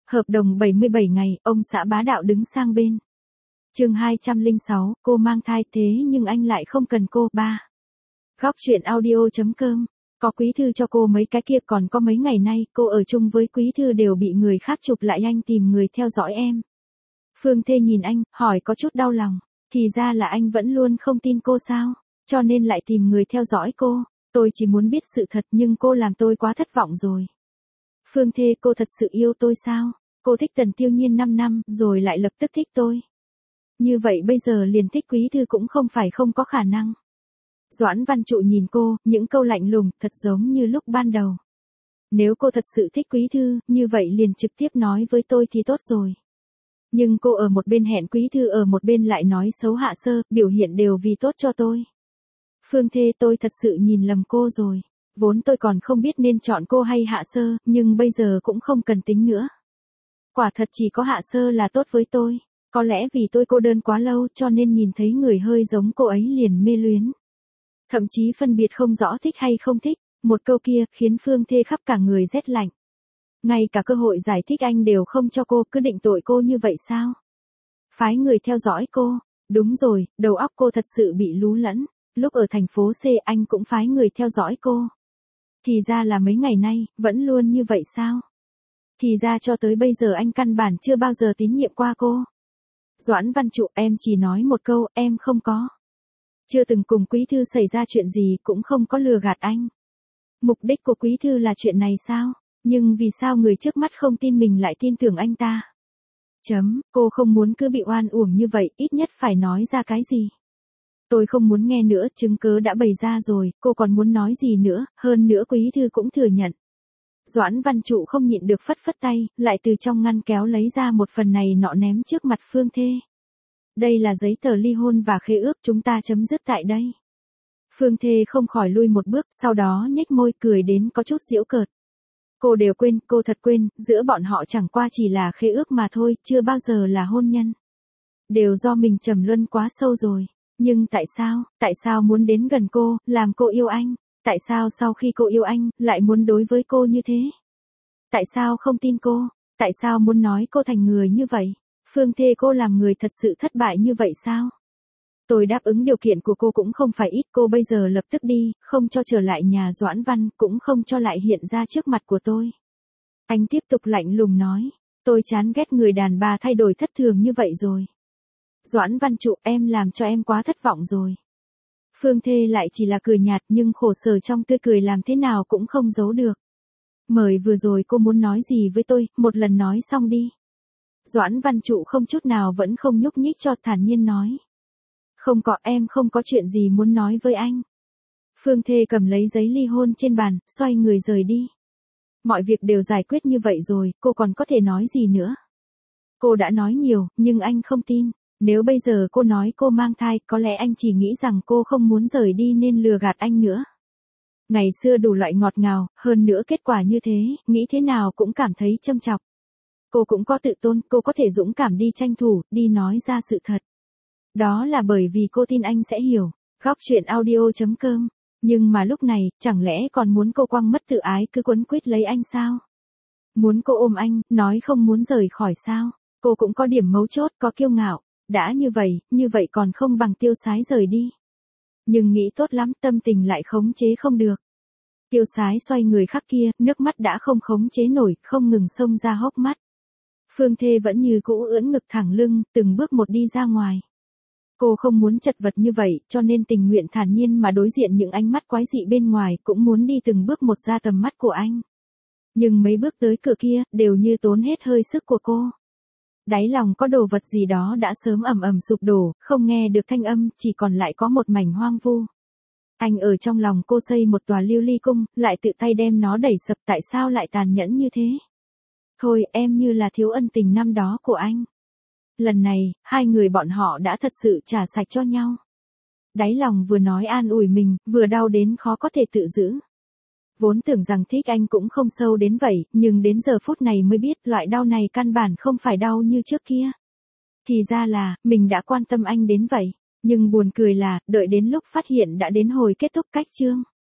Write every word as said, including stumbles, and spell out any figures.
Hợp đồng bảy mươi bảy ngày, ông xã bá đạo đứng sang bên. Chương hai trăm lẻ sáu, cô mang thai thế nhưng anh lại không cần cô. ba. Góc truyện audio.com. Có quý thư cho cô mấy cái kia, còn có mấy ngày nay cô ở chung với quý thư đều bị người khác chụp lại, anh tìm người theo dõi em. Phương Thê nhìn anh, hỏi có chút đau lòng. Thì ra là anh vẫn luôn không tin cô sao, cho nên lại tìm người theo dõi cô. Tôi chỉ muốn biết sự thật nhưng cô làm tôi quá thất vọng rồi. Phương Thê, cô thật sự yêu tôi sao? Cô thích Tần Tiêu Nhiên năm năm, rồi lại lập tức thích tôi. Như vậy bây giờ liền thích quý thư cũng không phải không có khả năng. Doãn Văn Trụ nhìn cô, những câu lạnh lùng, thật giống như lúc ban đầu. Nếu cô thật sự thích quý thư, như vậy liền trực tiếp nói với tôi thì tốt rồi. Nhưng cô ở một bên hẹn quý thư, ở một bên lại nói xấu Hạ Sơ, biểu hiện đều vì tốt cho tôi. Phương Thê, tôi thật sự nhìn lầm cô rồi. Vốn tôi còn không biết nên chọn cô hay Hạ Sơ, nhưng bây giờ cũng không cần tính nữa. Quả thật chỉ có Hạ Sơ là tốt với tôi. Có lẽ vì tôi cô đơn quá lâu cho nên nhìn thấy người hơi giống cô ấy liền mê luyến. Thậm chí phân biệt không rõ thích hay không thích. Một câu kia khiến Phương Thê khắp cả người rét lạnh. Ngay cả cơ hội giải thích anh đều không cho cô, cứ định tội cô như vậy sao? Phái người theo dõi cô. Đúng rồi, đầu óc cô thật sự bị lú lẫn. Lúc ở thành phố C anh cũng phái người theo dõi cô. Thì ra là mấy ngày nay, vẫn luôn như vậy sao? Thì ra cho tới bây giờ anh căn bản chưa bao giờ tín nhiệm qua cô. Doãn Văn Trụ, em chỉ nói một câu, em không có. Chưa từng cùng quý thư xảy ra chuyện gì, cũng không có lừa gạt anh. Mục đích của quý thư là chuyện này sao? Nhưng vì sao người trước mắt không tin mình lại tin tưởng anh ta? Chấm, cô không muốn cứ bị oan uổng như vậy, ít nhất phải nói ra cái gì. Tôi không muốn nghe nữa, chứng cớ đã bày ra rồi, cô còn muốn nói gì nữa, hơn nữa quý thư cũng thừa nhận. Doãn Văn Trụ không nhịn được phất phất tay, lại từ trong ngăn kéo lấy ra một phần này nọ ném trước mặt Phương Thê. Đây là giấy tờ ly hôn và khế ước, chúng ta chấm dứt tại đây. Phương Thê không khỏi lui một bước, sau đó nhếch môi cười đến có chút giễu cợt. Cô đều quên, cô thật quên, giữa bọn họ chẳng qua chỉ là khế ước mà thôi, chưa bao giờ là hôn nhân. Đều do mình trầm luân quá sâu rồi. Nhưng tại sao, tại sao muốn đến gần cô, làm cô yêu anh? Tại sao sau khi cô yêu anh, lại muốn đối với cô như thế? Tại sao không tin cô? Tại sao muốn nói cô thành người như vậy? Phương Thê, cô làm người thật sự thất bại như vậy sao? Tôi đáp ứng điều kiện của cô cũng không phải ít, cô bây giờ lập tức đi, không cho trở lại nhà Doãn Văn, cũng không cho lại hiện ra trước mặt của tôi. Anh tiếp tục lạnh lùng nói, tôi chán ghét người đàn bà thay đổi thất thường như vậy rồi. Doãn Văn Trụ, em làm cho em quá thất vọng rồi. Phương Thê lại chỉ là cười nhạt nhưng khổ sở trong tươi cười làm thế nào cũng không giấu được. Mời, vừa rồi cô muốn nói gì với tôi, một lần nói xong đi. Doãn Văn Trụ không chút nào vẫn không nhúc nhích cho, thản nhiên nói. Không có, em không có chuyện gì muốn nói với anh. Phương Thê cầm lấy giấy ly hôn trên bàn, xoay người rời đi. Mọi việc đều giải quyết như vậy rồi, cô còn có thể nói gì nữa. Cô đã nói nhiều, nhưng anh không tin. Nếu bây giờ cô nói cô mang thai, có lẽ anh chỉ nghĩ rằng cô không muốn rời đi nên lừa gạt anh nữa. Ngày xưa đủ loại ngọt ngào, hơn nữa kết quả như thế, nghĩ thế nào cũng cảm thấy châm chọc. Cô cũng có tự tôn, cô có thể dũng cảm đi tranh thủ, đi nói ra sự thật. Đó là bởi vì cô tin anh sẽ hiểu. Góc truyện audio.com. Nhưng mà lúc này, chẳng lẽ còn muốn cô quăng mất tự ái cứ quấn quýt lấy anh sao? Muốn cô ôm anh, nói không muốn rời khỏi sao? Cô cũng có điểm mấu chốt, có kiêu ngạo. Đã như vậy, như vậy còn không bằng tiêu sái rời đi. Nhưng nghĩ tốt lắm, tâm tình lại khống chế không được. Tiêu sái xoay người khắc kia, nước mắt đã không khống chế nổi, không ngừng xông ra hốc mắt. Phương Thê vẫn như cũ ưỡn ngực thẳng lưng, từng bước một đi ra ngoài. Cô không muốn chật vật như vậy, cho nên tình nguyện thản nhiên mà đối diện những ánh mắt quái dị bên ngoài, cũng muốn đi từng bước một ra tầm mắt của anh. Nhưng mấy bước tới cửa kia, đều như tốn hết hơi sức của cô. Đáy lòng có đồ vật gì đó đã sớm ầm ầm sụp đổ, không nghe được thanh âm, chỉ còn lại có một mảnh hoang vu. Anh ở trong lòng cô xây một tòa lưu ly cung, lại tự tay đem nó đẩy sập, tại sao lại tàn nhẫn như thế? Thôi, em như là thiếu ân tình năm đó của anh. Lần này, hai người bọn họ đã thật sự trả sạch cho nhau. Đáy lòng vừa nói an ủi mình, vừa đau đến khó có thể tự giữ. Vốn tưởng rằng thích anh cũng không sâu đến vậy, nhưng đến giờ phút này mới biết loại đau này căn bản không phải đau như trước kia. Thì ra là, mình đã quan tâm anh đến vậy. Nhưng buồn cười là, đợi đến lúc phát hiện đã đến hồi kết thúc cách chương.